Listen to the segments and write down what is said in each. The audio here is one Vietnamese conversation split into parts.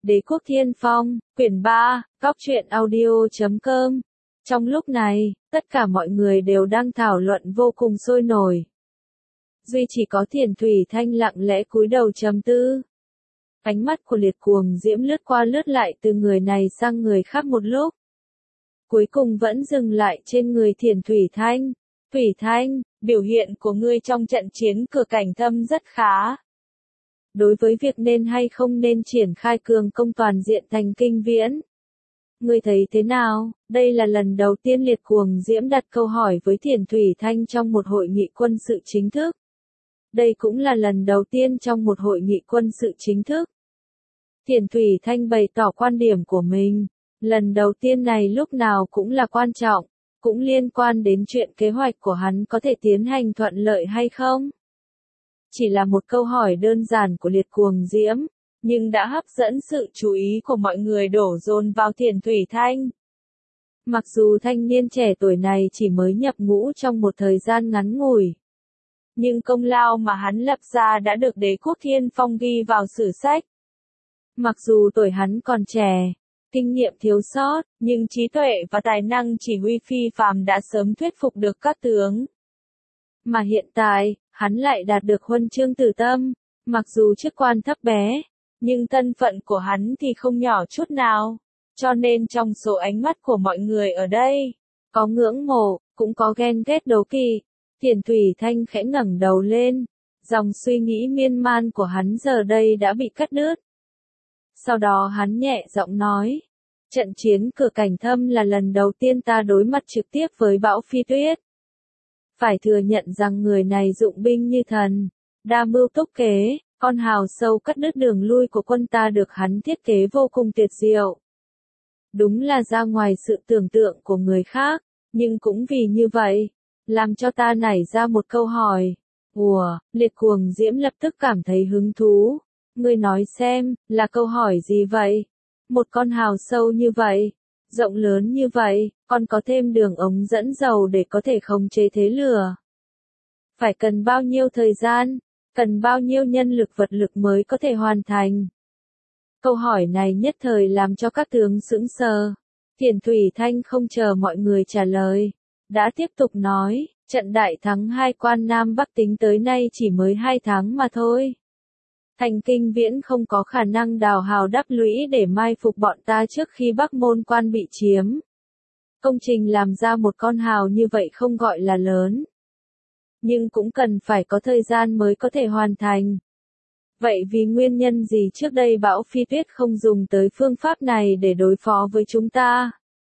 Đế quốc Thiên Phong, quyển 3, Góc truyện audio.com. Trong lúc này, tất cả mọi người đều đang thảo luận vô cùng sôi nổi. Duy chỉ có Thiền Thủy Thanh lặng lẽ cúi đầu trầm tư. Ánh mắt của Liệt Cuồng Diễm lướt qua lướt lại từ người này sang người khác một lúc. Cuối cùng vẫn dừng lại trên người Thiền Thủy Thanh. Thủy Thanh, biểu hiện của ngươi trong trận chiến Cửa Cảnh Thâm rất khá. Đối với việc nên hay không nên triển khai cường công toàn diện thành Kinh Viễn, ngươi thấy thế nào? Đây là lần đầu tiên Liệt Cuồng Diễm đặt câu hỏi với Thiền Thủy Thanh trong một hội nghị quân sự chính thức. Đây cũng là lần đầu tiên trong một hội nghị quân sự chính thức. Thiền Thủy Thanh bày tỏ quan điểm của mình. Lần đầu tiên này lúc nào cũng là quan trọng, cũng liên quan đến chuyện kế hoạch của hắn có thể tiến hành thuận lợi hay không. Chỉ là một câu hỏi đơn giản của Liệt Cuồng Diễm, nhưng đã hấp dẫn sự chú ý của mọi người đổ dồn vào Thiền Thủy Thanh. Mặc dù thanh niên trẻ tuổi này chỉ mới nhập ngũ trong một thời gian ngắn ngủi, nhưng công lao mà hắn lập ra đã được Đế quốc Thiên Phong ghi vào sử sách. Mặc dù tuổi hắn còn trẻ, kinh nghiệm thiếu sót, nhưng trí tuệ và tài năng chỉ huy phi phàm đã sớm thuyết phục được các tướng. Mà hiện tại, hắn lại đạt được huân chương Tử Tâm, mặc dù chức quan thấp bé, nhưng thân phận của hắn thì không nhỏ chút nào, cho nên trong số ánh mắt của mọi người ở đây, có ngưỡng mộ, cũng có ghen ghét đố kỵ. Thiền Thủy Thanh khẽ ngẩng đầu lên, dòng suy nghĩ miên man của hắn giờ đây đã bị cắt đứt. Sau đó hắn nhẹ giọng nói, trận chiến Cửa Cảnh Thâm là lần đầu tiên ta đối mặt trực tiếp với Bão Phi Tuyết. Phải thừa nhận rằng người này dụng binh như thần, đa mưu túc kế, con hào sâu cắt đứt đường lui của quân ta được hắn thiết kế vô cùng tuyệt diệu. Đúng là ra ngoài sự tưởng tượng của người khác, nhưng cũng vì như vậy, làm cho ta nảy ra một câu hỏi. Ủa, Liệt Cuồng Diễm lập tức cảm thấy hứng thú. Ngươi nói xem, là câu hỏi gì vậy? Một con hào sâu như vậy, rộng lớn như vậy, còn có thêm đường ống dẫn dầu để có thể khống chế thế lửa. Phải cần bao nhiêu thời gian, cần bao nhiêu nhân lực vật lực mới có thể hoàn thành? Câu hỏi này nhất thời làm cho các tướng sững sờ. Thiền Thủy Thanh không chờ mọi người trả lời, đã tiếp tục nói, trận đại thắng hai quan Nam Bắc tính tới nay chỉ mới 2 tháng mà thôi. Thành Kinh Viễn không có khả năng đào hào đắp lũy để mai phục bọn ta trước khi Bắc Môn Quan bị chiếm. Công trình làm ra một con hào như vậy không gọi là lớn, nhưng cũng cần phải có thời gian mới có thể hoàn thành. Vậy vì nguyên nhân gì trước đây Bão Phi Tuyết không dùng tới phương pháp này để đối phó với chúng ta,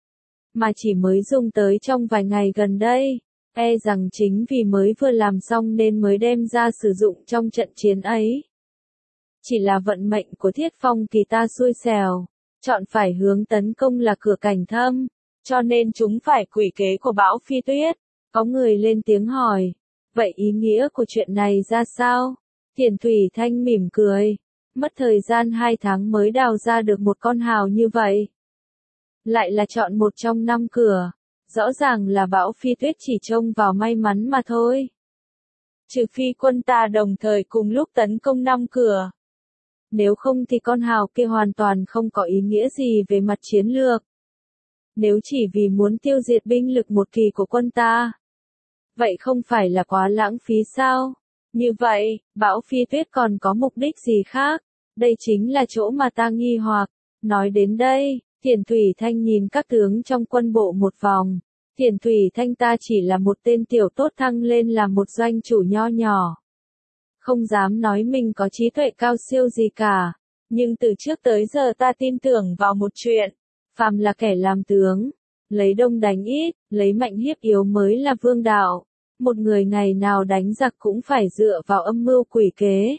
mà chỉ mới dùng tới trong vài ngày gần đây? E rằng chính vì mới vừa làm xong nên mới đem ra sử dụng trong trận chiến ấy. Chỉ là vận mệnh của Thiết Phong kỳ ta xui xẻo, chọn phải hướng tấn công là Cửa Cảnh Thâm, cho nên chúng phải quỷ kế của Bão Phi Tuyết. Có người lên tiếng hỏi, vậy ý nghĩa của chuyện này ra sao? Thiền Thủy Thanh mỉm cười, mất thời gian 2 tháng mới đào ra được một con hào như vậy. Lại là chọn một trong 5 cửa, rõ ràng là Bão Phi Tuyết chỉ trông vào may mắn mà thôi. Trừ phi quân ta đồng thời cùng lúc tấn công 5 cửa. Nếu không thì con hào kia hoàn toàn không có ý nghĩa gì về mặt chiến lược. Nếu chỉ vì muốn tiêu diệt binh lực một kỳ của quân ta, vậy không phải là quá lãng phí sao? Như vậy, Bão Phi Tuyết còn có mục đích gì khác? Đây chính là chỗ mà ta nghi hoặc. Nói đến đây, Thiền Thủy Thanh nhìn các tướng trong quân bộ một vòng. Thiền Thủy Thanh ta chỉ là một tên tiểu tốt thăng lên làm một doanh chủ nho nhỏ. Không dám nói mình có trí tuệ cao siêu gì cả, nhưng từ trước tới giờ ta tin tưởng vào một chuyện, phàm là kẻ làm tướng, lấy đông đánh ít, lấy mạnh hiếp yếu mới là vương đạo. Một người ngày nào đánh giặc cũng phải dựa vào âm mưu quỷ kế.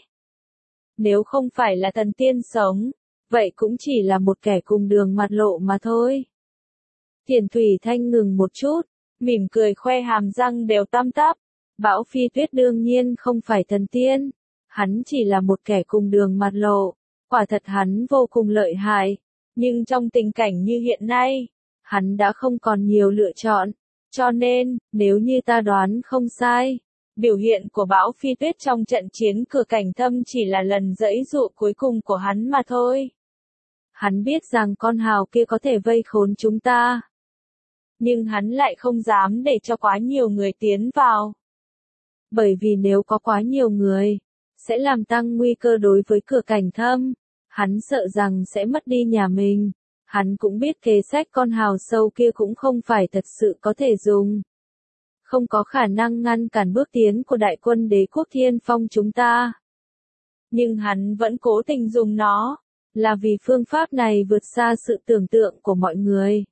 Nếu không phải là thần tiên sống, vậy cũng chỉ là một kẻ cùng đường mặt lộ mà thôi. Thiền Thủy Thanh ngừng một chút, mỉm cười khoe hàm răng đều tăm tắp. Bão Phi Tuyết đương nhiên không phải thần tiên, hắn chỉ là một kẻ cùng đường mặt lộ, quả thật hắn vô cùng lợi hại, nhưng trong tình cảnh như hiện nay, hắn đã không còn nhiều lựa chọn, cho nên, nếu như ta đoán không sai, biểu hiện của Bão Phi Tuyết trong trận chiến Cửa Cảnh Thâm chỉ là lần giãy dụ cuối cùng của hắn mà thôi. Hắn biết rằng con hào kia có thể vây khốn chúng ta. Nhưng hắn lại không dám để cho quá nhiều người tiến vào. Bởi vì nếu có quá nhiều người, sẽ làm tăng nguy cơ đối với Cửa Cảnh Thâm. Hắn sợ rằng sẽ mất đi nhà mình. Hắn cũng biết kế sách con hào sâu kia cũng không phải thật sự có thể dùng. Không có khả năng ngăn cản bước tiến của đại quân Đế quốc Thiên Phong chúng ta. Nhưng hắn vẫn cố tình dùng nó, là vì phương pháp này vượt xa sự tưởng tượng của mọi người.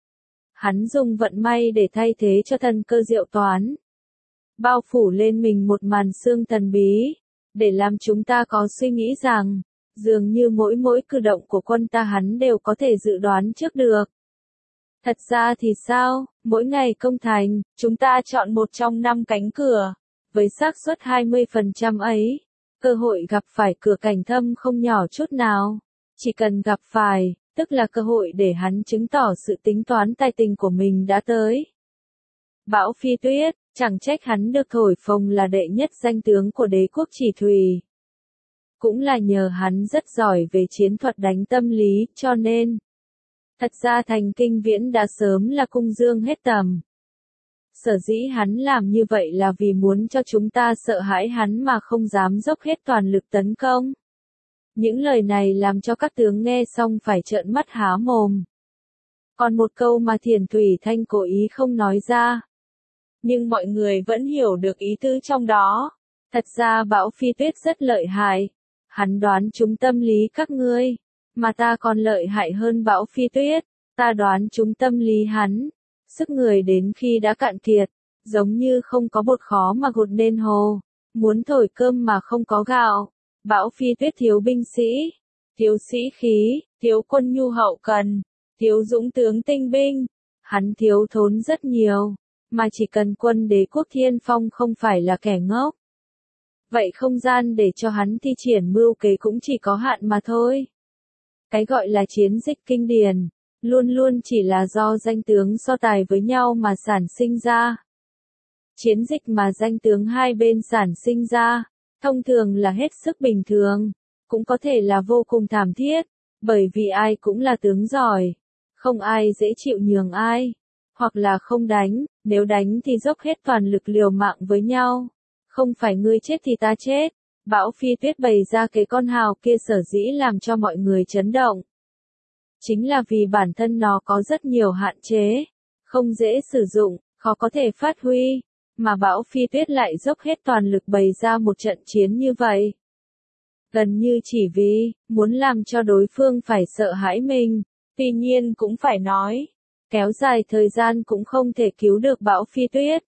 Hắn dùng vận may để thay thế cho thần cơ diệu toán. Bao phủ lên mình một màn sương thần bí, để làm chúng ta có suy nghĩ rằng, dường như mỗi cử động của quân ta hắn đều có thể dự đoán trước được. Thật ra thì sao, mỗi ngày công thành, chúng ta chọn một trong 5 cánh cửa, với xác suất 20% ấy, cơ hội gặp phải Cửa Cảnh Thâm không nhỏ chút nào. Chỉ cần gặp phải, tức là cơ hội để hắn chứng tỏ sự tính toán tài tình của mình đã tới. Bão Phi Tuyết, chẳng trách hắn được thổi phồng là đệ nhất danh tướng của Đế quốc Chỉ Thủy. Cũng là nhờ hắn rất giỏi về chiến thuật đánh tâm lý, cho nên, thật ra Thành Kinh Viễn đã sớm là cung dương hết tầm. Sở dĩ hắn làm như vậy là vì muốn cho chúng ta sợ hãi hắn mà không dám dốc hết toàn lực tấn công. Những lời này làm cho các tướng nghe xong phải trợn mắt há mồm. Còn một câu mà Thiền Thủy Thanh cố ý không nói ra. Nhưng mọi người vẫn hiểu được ý tứ trong đó. Thật ra Bão Phi Tuyết rất lợi hại. Hắn đoán trúng tâm lý các ngươi. Mà ta còn lợi hại hơn Bão Phi Tuyết. Ta đoán trúng tâm lý hắn. Sức người đến khi đã cạn kiệt. Giống như không có bột khó mà gột nên hồ. Muốn thổi cơm mà không có gạo. Bão Phi Tuyết thiếu binh sĩ, thiếu sĩ khí, thiếu quân nhu hậu cần, thiếu dũng tướng tinh binh. Hắn thiếu thốn rất nhiều, mà chỉ cần quân Đế quốc Thiên Phong không phải là kẻ ngốc. Vậy không gian để cho hắn thi triển mưu kế cũng chỉ có hạn mà thôi. Cái gọi là chiến dịch kinh điển, luôn luôn chỉ là do danh tướng so tài với nhau mà sản sinh ra. Chiến dịch mà danh tướng hai bên sản sinh ra, thông thường là hết sức bình thường, cũng có thể là vô cùng thảm thiết, bởi vì ai cũng là tướng giỏi, không ai dễ chịu nhường ai, hoặc là không đánh, nếu đánh thì dốc hết toàn lực liều mạng với nhau, không phải ngươi chết thì ta chết. Bão Phi Tuyết bày ra cái con hào kia sở dĩ làm cho mọi người chấn động. Chính là vì bản thân nó có rất nhiều hạn chế, không dễ sử dụng, khó có thể phát huy. Mà Bão Phi Tuyết lại dốc hết toàn lực bày ra một trận chiến như vậy. Gần như chỉ vì, muốn làm cho đối phương phải sợ hãi mình. Tuy nhiên cũng phải nói, kéo dài thời gian cũng không thể cứu được Bão Phi Tuyết.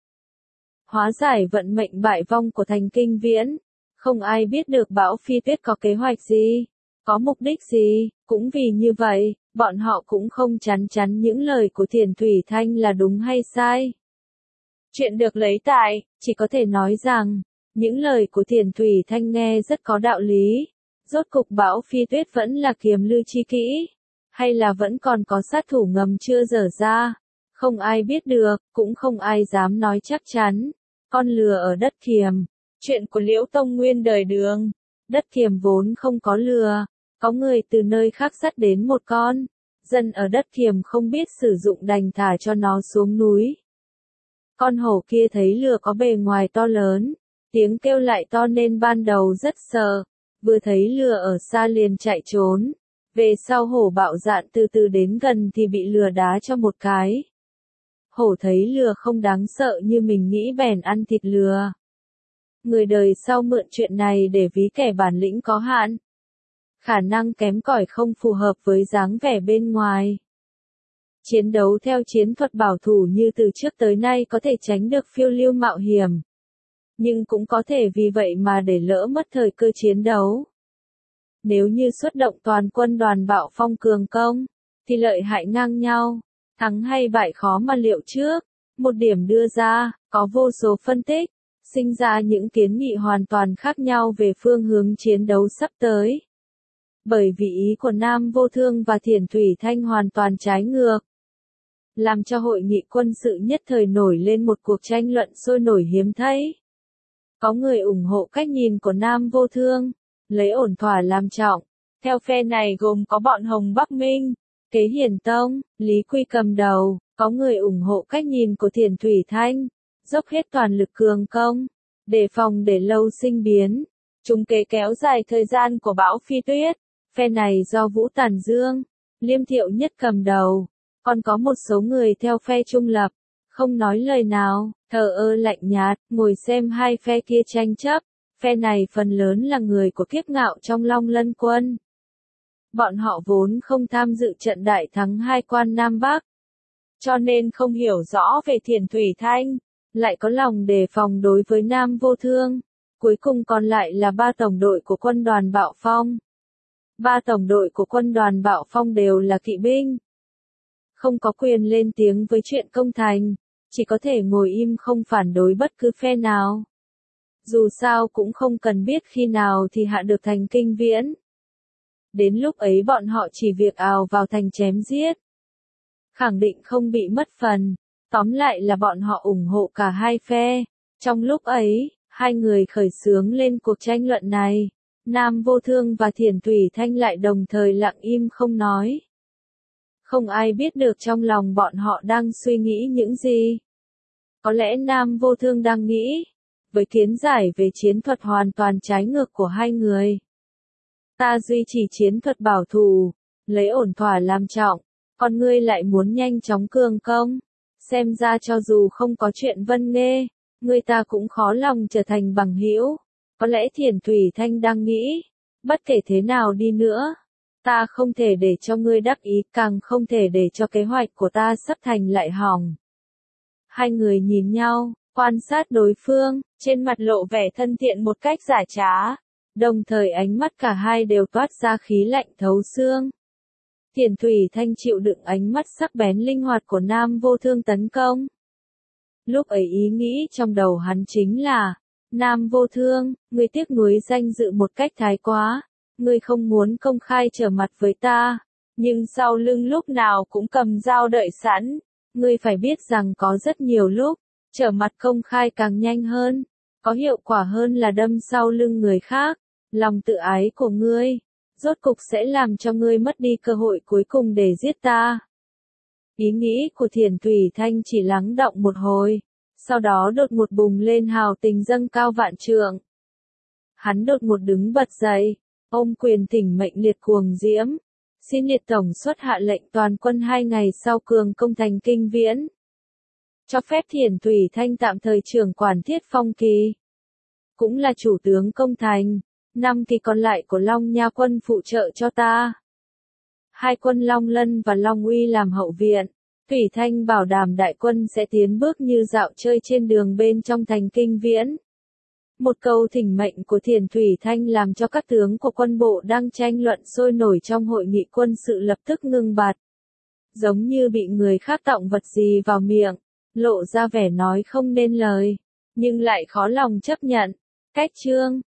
Hóa giải vận mệnh bại vong của Thành Kinh Viễn. Không ai biết được Bão Phi Tuyết có kế hoạch gì, có mục đích gì, cũng vì như vậy, bọn họ cũng không chắn chắn những lời của Thiền Thủy Thanh là đúng hay sai. Chuyện được lấy tại, chỉ có thể nói rằng, những lời của Thiền Thủy Thanh nghe rất có đạo lý. Rốt cục Bão Phi Tuyết vẫn là kiềm lưu chi kỹ, hay là vẫn còn có sát thủ ngầm chưa dở ra, không ai biết được, cũng không ai dám nói chắc chắn. Con lừa ở đất Kiềm, chuyện của Liễu Tông Nguyên đời Đường. Đất Kiềm vốn không có lừa, có người từ nơi khác dắt đến một con. Dân ở đất Kiềm không biết sử dụng đành thả cho nó xuống núi. Con hổ kia thấy lừa có bề ngoài to lớn, tiếng kêu lại to nên ban đầu rất sợ, vừa thấy lừa ở xa liền chạy trốn. Về sau hổ bạo dạn từ từ đến gần thì bị lừa đá cho một cái. Hổ thấy lừa không đáng sợ như mình nghĩ bèn ăn thịt lừa. Người đời sau mượn chuyện này để ví kẻ bản lĩnh có hạn. Khả năng kém cỏi không phù hợp với dáng vẻ bên ngoài. Chiến đấu theo chiến thuật bảo thủ như từ trước tới nay có thể tránh được phiêu lưu mạo hiểm. Nhưng cũng có thể vì vậy mà để lỡ mất thời cơ chiến đấu. Nếu như xuất động toàn quân đoàn bạo phong cường công, thì lợi hại ngang nhau, thắng hay bại khó mà liệu trước. Một điểm đưa ra, có vô số phân tích, sinh ra những kiến nghị hoàn toàn khác nhau về phương hướng chiến đấu sắp tới. Bởi vì ý của Nam Vô Thương và Thiền Thủy Thanh hoàn toàn trái ngược. Làm cho hội nghị quân sự nhất thời nổi lên một cuộc tranh luận sôi nổi hiếm thấy. Có người ủng hộ cách nhìn của Nam Vô Thương, lấy ổn thỏa làm trọng, Theo phe này gồm có bọn Hồng Bắc Minh, Kế Hiển Tông, Lý Quy cầm đầu, có người ủng hộ cách nhìn của Thiền Thủy Thanh, dốc hết toàn lực cường công, đề phòng để lâu sinh biến. Chúng kế kéo dài thời gian của bão Phi Tuyết, phe này do Vũ Tản Dương, Liêm Thiệu Nhất cầm đầu, còn có một số người theo phe trung lập, không nói lời nào, thờ ơ lạnh nhạt, ngồi xem hai phe kia tranh chấp. Phe này phần lớn là người của Kiếp Ngạo trong Long Lân quân. Bọn họ vốn không tham dự trận đại thắng hai quan Nam Bắc, cho nên không hiểu rõ về Thiền Thủy Thanh, lại có lòng đề phòng đối với Nam Vô Thương. Cuối cùng còn lại là 3 tổng đội của quân đoàn Bạo Phong. 3 tổng đội của quân đoàn Bạo Phong đều là kỵ binh, không có quyền lên tiếng với chuyện công thành, chỉ có thể ngồi im không phản đối bất cứ phe nào. Dù sao cũng không cần biết khi nào thì hạ được thành Kinh Viễn. Đến lúc ấy bọn họ chỉ việc ào vào thành chém giết, khẳng định không bị mất phần. Tóm lại là bọn họ ủng hộ cả hai phe. Trong lúc ấy, hai người khởi xướng lên cuộc tranh luận này. Nam Vô Thương và Thiền Thủy Thanh lại đồng thời lặng im không nói. Không ai biết được trong lòng bọn họ đang suy nghĩ những gì. Có lẽ Nam Vô Thương đang nghĩ, với kiến giải về chiến thuật hoàn toàn trái ngược của hai người. Ta duy trì chiến thuật bảo thủ, lấy ổn thỏa làm trọng, còn ngươi lại muốn nhanh chóng cường công. Xem ra cho dù không có chuyện Vân Nghê, người ta cũng khó lòng trở thành bằng hữu. Có lẽ Thiền Thủy Thanh đang nghĩ, bất kể thế nào đi nữa, ta không thể để cho ngươi đắc ý, càng không thể để cho kế hoạch của ta sắp thành lại hỏng. Hai người nhìn nhau, quan sát đối phương, trên mặt lộ vẻ thân thiện một cách giả trá, đồng thời ánh mắt cả hai đều toát ra khí lạnh thấu xương. Thiền Thủy Thanh chịu đựng ánh mắt sắc bén linh hoạt của Nam Vô Thương tấn công. Lúc ấy ý nghĩ trong đầu hắn chính là, Nam Vô Thương, ngươi tiếc nuối danh dự một cách thái quá, ngươi không muốn công khai trở mặt với ta, nhưng sau lưng lúc nào cũng cầm dao đợi sẵn, ngươi phải biết rằng có rất nhiều lúc, trở mặt công khai càng nhanh hơn, có hiệu quả hơn là đâm sau lưng người khác. Lòng tự ái của ngươi, rốt cục sẽ làm cho ngươi mất đi cơ hội cuối cùng để giết ta. Ý nghĩ của Thiền Thủy Thanh chỉ lắng đọng một hồi, sau đó đột ngột bùng lên hào tình dâng cao vạn trượng. Hắn đột ngột đứng bật dậy, ôm quyền thỉnh mệnh liệt cuồng diễm, xin liệt tổng xuất hạ lệnh toàn quân 2 ngày sau cường công thành Kinh Viễn. Cho phép Thiền Thủy Thanh tạm thời trưởng quản Thiết Phong Kỳ, cũng là chủ tướng công thành. 5 kỳ còn lại của Long Nha quân phụ trợ cho ta. 2 quân Long Lân và Long Uy làm hậu viện. Thủy Thanh bảo đảm đại quân sẽ tiến bước như dạo chơi trên đường bên trong thành Kinh Viễn. Một câu thỉnh mệnh của Thiền Thủy Thanh làm cho các tướng của quân bộ đang tranh luận sôi nổi trong hội nghị quân sự lập tức ngưng bặt. Giống như bị người khác tọng vật gì vào miệng, lộ ra vẻ nói không nên lời, nhưng lại khó lòng chấp nhận. Cách chương